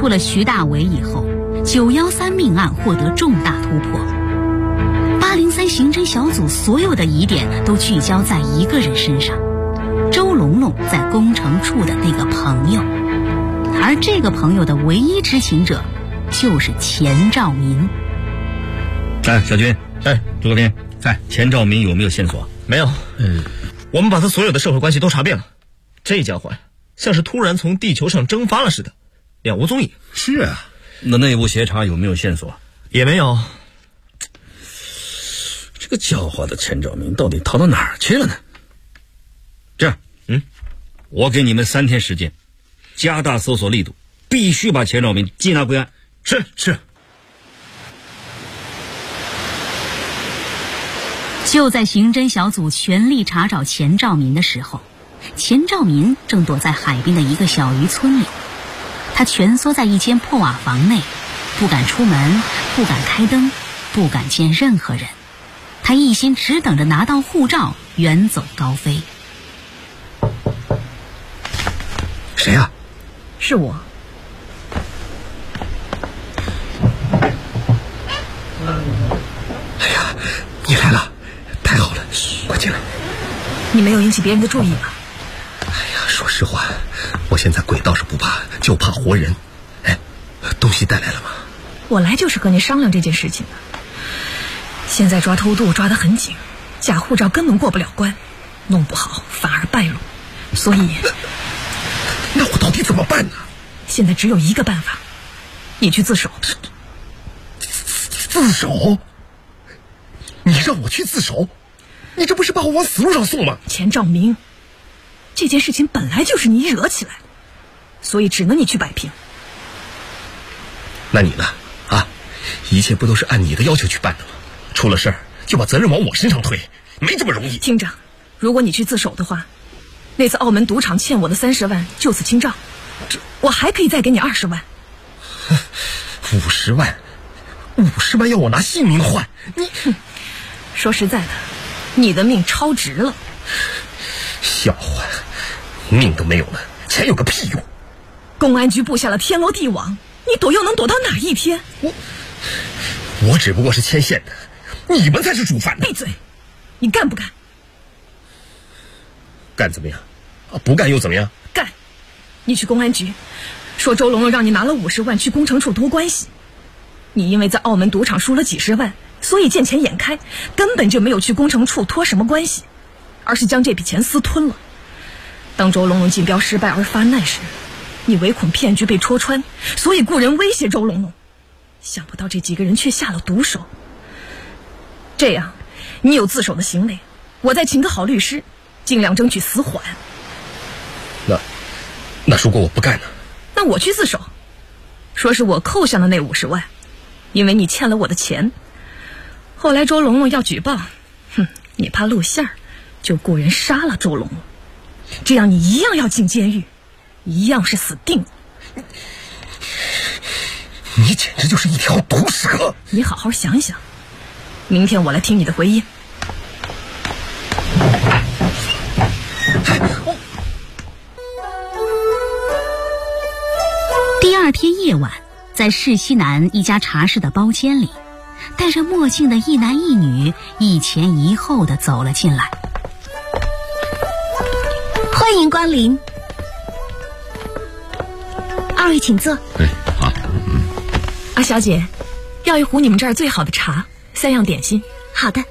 出了徐大为以后，913命案获得重大突破。803刑侦小组所有的疑点都聚焦在一个人身上，周龙龙在工程处的那个朋友，而这个朋友的唯一知情者就是钱兆民。 小军，朱作斌，钱兆民有没有线索？ 没有。我们把他所有的社会关系都查遍了，这家伙呀，像是突然从地球上蒸发了似的，了无踪影。 是啊，那内部协查有没有线索？ 也没有。 这个狡猾的钱兆民到底逃到哪儿去了呢？ 这样，我给你们3天时间，加大搜索力度，必须把钱兆民缉拿归案。 是。 就在刑侦小组全力查找钱兆民的时候，钱兆民正躲在海边的一个小渔村里。他蜷缩在一间破瓦房内，不敢出门，不敢开灯，不敢见任何人。他一心只等着拿到护照，远走高飞。 谁呀？ 是我。 哎呀，你来了，太好了，快进来。 你没有引起别人的注意吧？ 哎呀，说实话，我现在鬼倒是不怕，就怕活人。东西带来了吗？ 我来就是和你商量这件事情的。现在抓偷渡抓得很紧，假护照根本过不了关，弄不好反而败露。所以， 那我到底怎么办呢？ 现在只有一个办法，你去自首。 自首？你让我去自首？你这不是把我往死路上送吗？ 钱兆民，这件事情本来就是你惹起来的，所以只能你去摆平。 那你呢？一切不都是按你的要求去办的吗？出了事儿就把责任往我身上推，没这么容易。 厅长，如果你去自首的话，那次澳门赌场欠我的30万就此清账，我还可以再给你20万。 50万？50万要我拿性命换？你说实在的，你的命超值了。 笑话，命都没有了，钱有个屁用！ 公安局布下了天罗地网，你躲又能躲到哪一天？ 我只不过是牵线的，你们才是主犯。 闭嘴！你干不干？ 干怎么样？不干又怎么样？ 干！你去公安局，说周龙龙让你拿了50万去工程处托关系。你因为在澳门赌场输了几十万，所以见钱眼开，根本就没有去工程处托什么关系，而是将这笔钱私吞了。当周龙龙竞标失败而发难时，你唯恐骗局被戳穿，所以雇人威胁周龙龙。想不到这几个人却下了毒手。这样，你有自首的行为，我再请个好律师，尽量争取死缓。 那如果我不干呢？ 那我去自首，说是我扣下了那50万，因为你欠了我的钱。后来周龙龙要举报，你怕露馅儿，就雇人杀了周龙龙，这样你一样要进监狱，一样是死定。 你简直就是一条毒蛇！ 你好好想想，明天我来听你的回音。 第2天夜晚，在市西南一家茶室的包间里，戴着墨镜的一男一女一前一后的走了进来。 欢迎光临，2位请坐。 好。 阿小姐，要一壶你们这儿最好的茶，3样点心。 好的。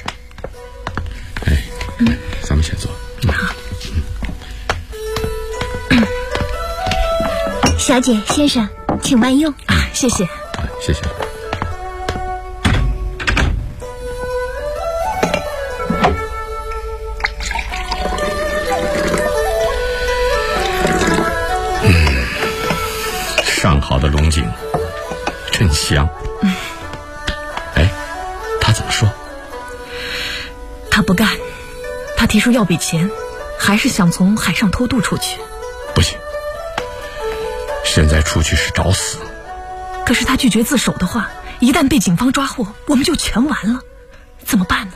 咱们先坐。 好。 小姐先生，请慢用。 谢谢。 谢谢。上好的龙井，真香。他怎么说？ 他不干，他提出要笔钱，还是想从海上偷渡出去。 不行，现在出去是找死。 可是他拒绝自首的话，一旦被警方抓获，我们就全完了，怎么办呢？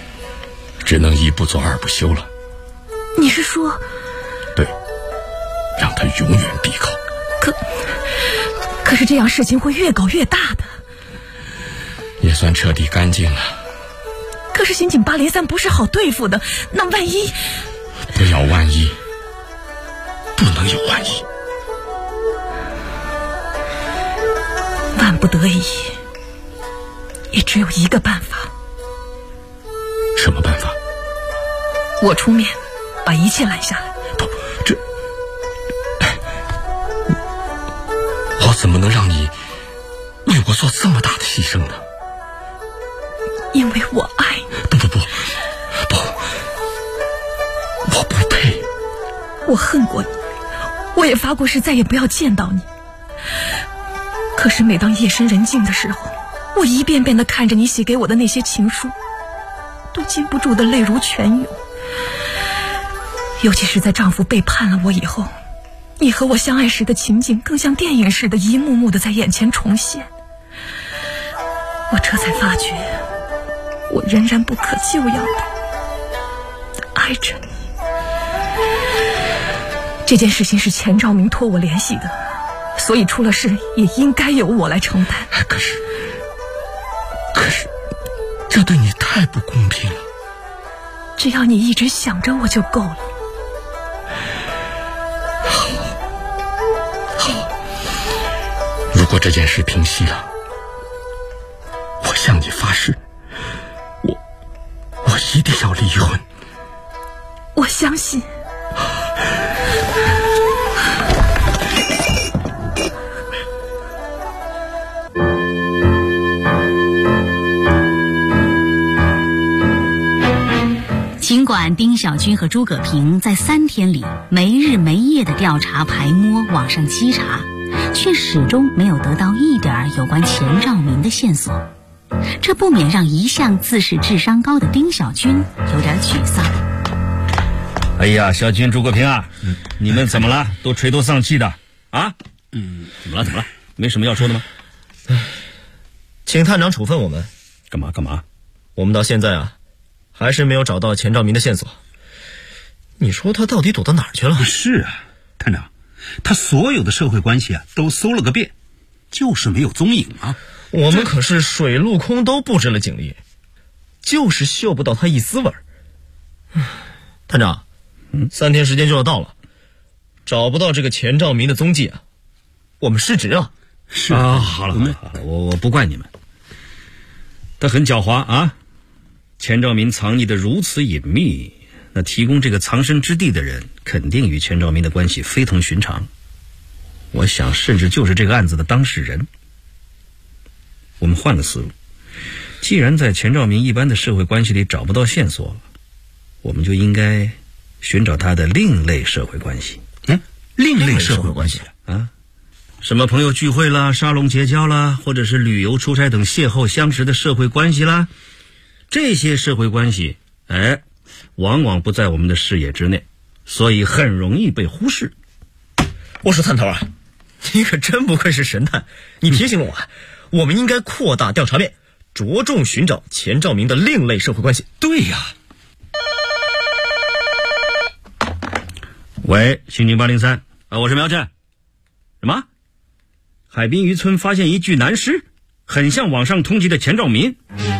只能一不做二不休了。 你是说？ 对， 让他永远闭口。 可是这样事情会越搞越大的。 也算彻底干净了。 可是刑警803不是好对付的，那万一…… 不要万一，不能有万一。 万不得已，也只有一个办法。 什么办法？ 我出面把一切拦下来。 不，我怎么能让你为我做这么大的牺牲呢？ 因为我爱你。 不，我不配。 我恨过你，我也发过誓再也不要见到你。可是每当夜深人静的时候，我一遍遍地看着你写给我的那些情书，都禁不住的泪如泉涌。尤其是在丈夫背叛了我以后，你和我相爱时的情景更像电影似的一幕幕的在眼前重现。我这才发觉，我仍然不可救药的爱着你。这件事情是钱兆明托我联系的，所以出了事也应该由我来承担。 可是这对你太不公平了。 只要你一直想着我就够了。 好，如果这件事平息了，我向你发誓，我一定要离婚。 我相信。 尽管丁小军和诸葛平在3天里没日没夜地调查排摸，网上稽查，却始终没有得到一点有关钱兆明的线索，这不免让一向自视智商高的丁小军有点沮丧。 哎呀，小军、诸葛平啊，你们怎么了？都垂头丧气的啊？怎么了？没什么要说的吗？ 请探长处分我们。 干嘛？ 我们到现在啊，还是没有找到钱兆明的线索。你说他到底躲到哪儿去了？ 是啊，探长，他所有的社会关系啊都搜了个遍，就是没有踪影啊。 我们可是水陆空都布置了警力，就是嗅不到他一丝味儿。探长，3天时间就要到了，找不到这个钱兆明的踪迹啊，我们失职了。 是啊，好了，我不怪你们。他很狡猾啊，钱兆明藏匿的如此隐秘，那提供这个藏身之地的人肯定与钱兆明的关系非同寻常。我想甚至就是这个案子的当事人。我们换个思路，既然在钱兆明一般的社会关系里找不到线索，我们就应该寻找他的另类社会关系。 另类社会关系啊，什么朋友聚会啦、沙龙结交啦，或者是旅游出差等邂逅相识的社会关系啦，这些社会关系往往不在我们的视野之内，所以很容易被忽视。 我说探头啊，你可真不愧是神探，你提醒了我，我们应该扩大调查面，着重寻找钱兆明的另类社会关系。 对呀。 喂，刑警803我是苗震。什么？海滨渔村发现一具男尸，很像网上通缉的钱兆明。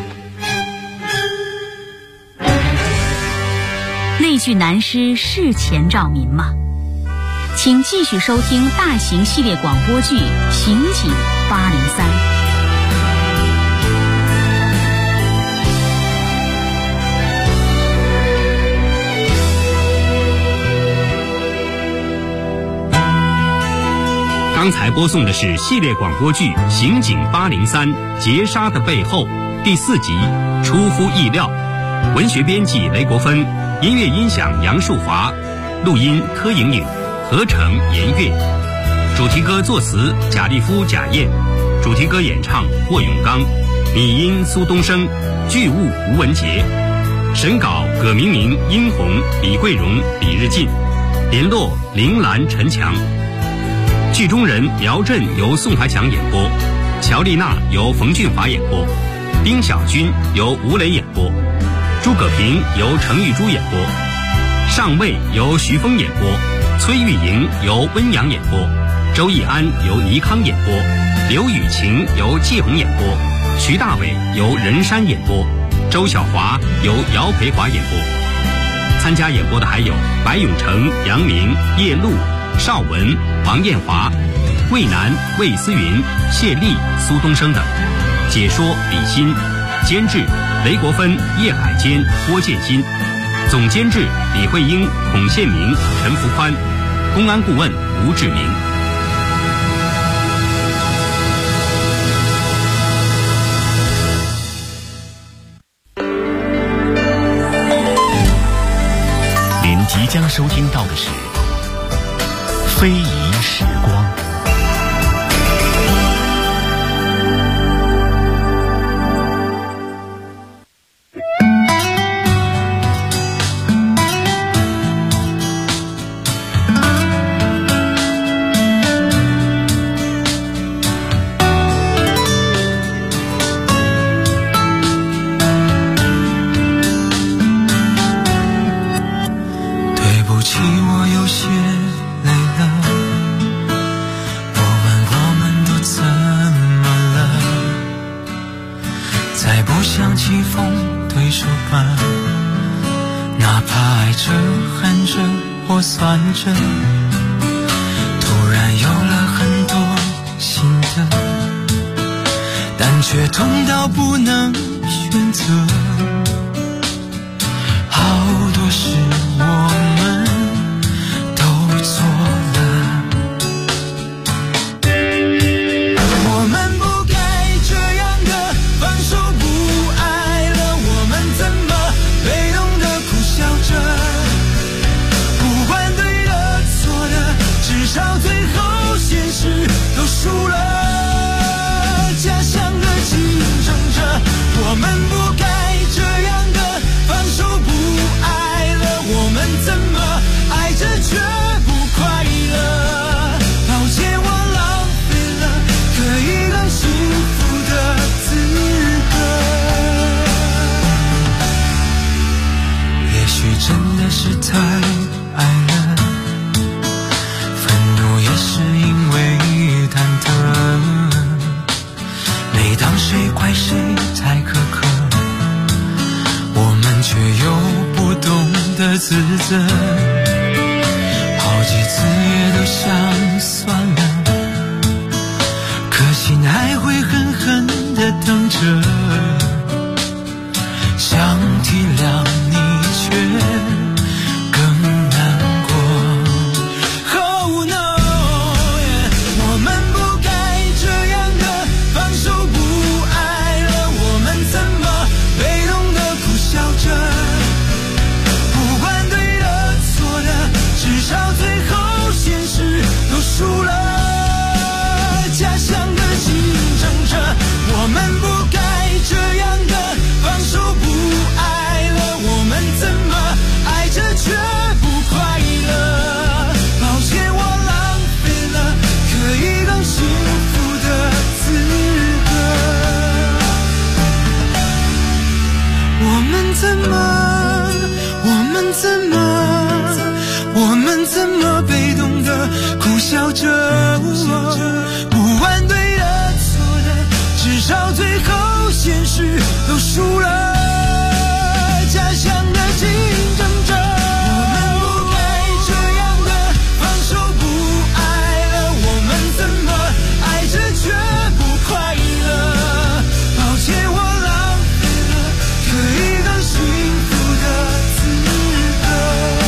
那具男尸是钱兆明吗？请继续收听大型系列广播剧《刑警803》。 刚才播送的是系列广播剧《刑警803劫杀的背后》第4集《出乎意料》，文学编辑雷国芬，音乐音响杨树华，录音柯莹莹，合成严月，主题歌作词贾立夫、贾燕，主题歌演唱霍永刚，拟音苏东升，剧务吴文杰，审稿葛明明、殷红、李桂荣、李日进，联络林兰、陈强。剧中人苗震由宋怀强演播，乔丽娜由冯俊华演播，丁小军由吴磊演播，诸葛平由程玉珠演播，上尉由徐峰演播， 崔玉莹由温阳演播，周易安由倪康演播，刘雨晴由季红演播，徐大伟由任山演播，周小华由姚培华演播。参加演播的还有白永成、杨明、叶璐、邵文、王艳华、魏楠、魏思云、谢丽、苏东升等。解说李欣，监制雷国芬、叶海坚、郭建新，总监制李慧英、孔宪明、陈福宽，公安顾问吴志明。 您即将收听到的是《非遗时光》。 突然有了很多新的，但却痛到不能选择。好多事我们都做了，我们不该这样的放手不爱了，我们怎么被动的苦笑着？至少最后现实都输了，家乡的竞争者，我们不该这样的放手不爱了，我们怎么爱着却不快乐？抱歉，我浪费了可以更幸福的资格。也许真的是太爱了，是因为忐忑，每当谁怪谁太苛刻，我们却又不懂得自责，好几次也都想算了，可心还会狠狠地疼着，想体谅你却输了，家乡的竞争者，我们不该这样的放手不爱了，我们怎么爱着却不快乐？抱歉，我浪费了可以更幸福的资格。我们怎么被动的苦笑着，不管对的错的，至少最后现实都输了，家乡的竞争者，我们不该这样的放手不爱了，我们怎么爱着却不快乐？抱歉，我浪费了可以更幸福的资格。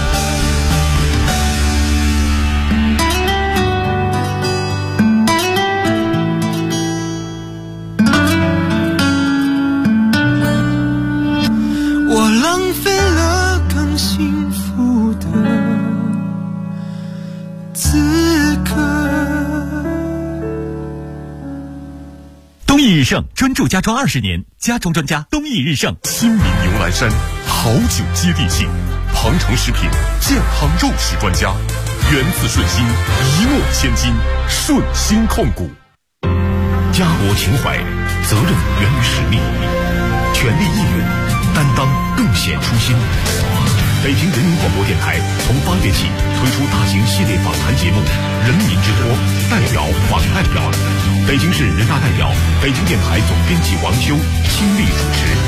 日盛专注家装20年，家装专家东益日盛。新民牛栏山，好酒接地气。庞城食品健康肉食专家，源自顺心，一诺千金，顺心控股。家国情怀，责任源于使命，全力应援，担当更显初心。 北京人民广播电台从8月起推出大型系列访谈节目《人民之托》，代表访代表。北京市人大代表、北京电台总编辑王修亲历主持。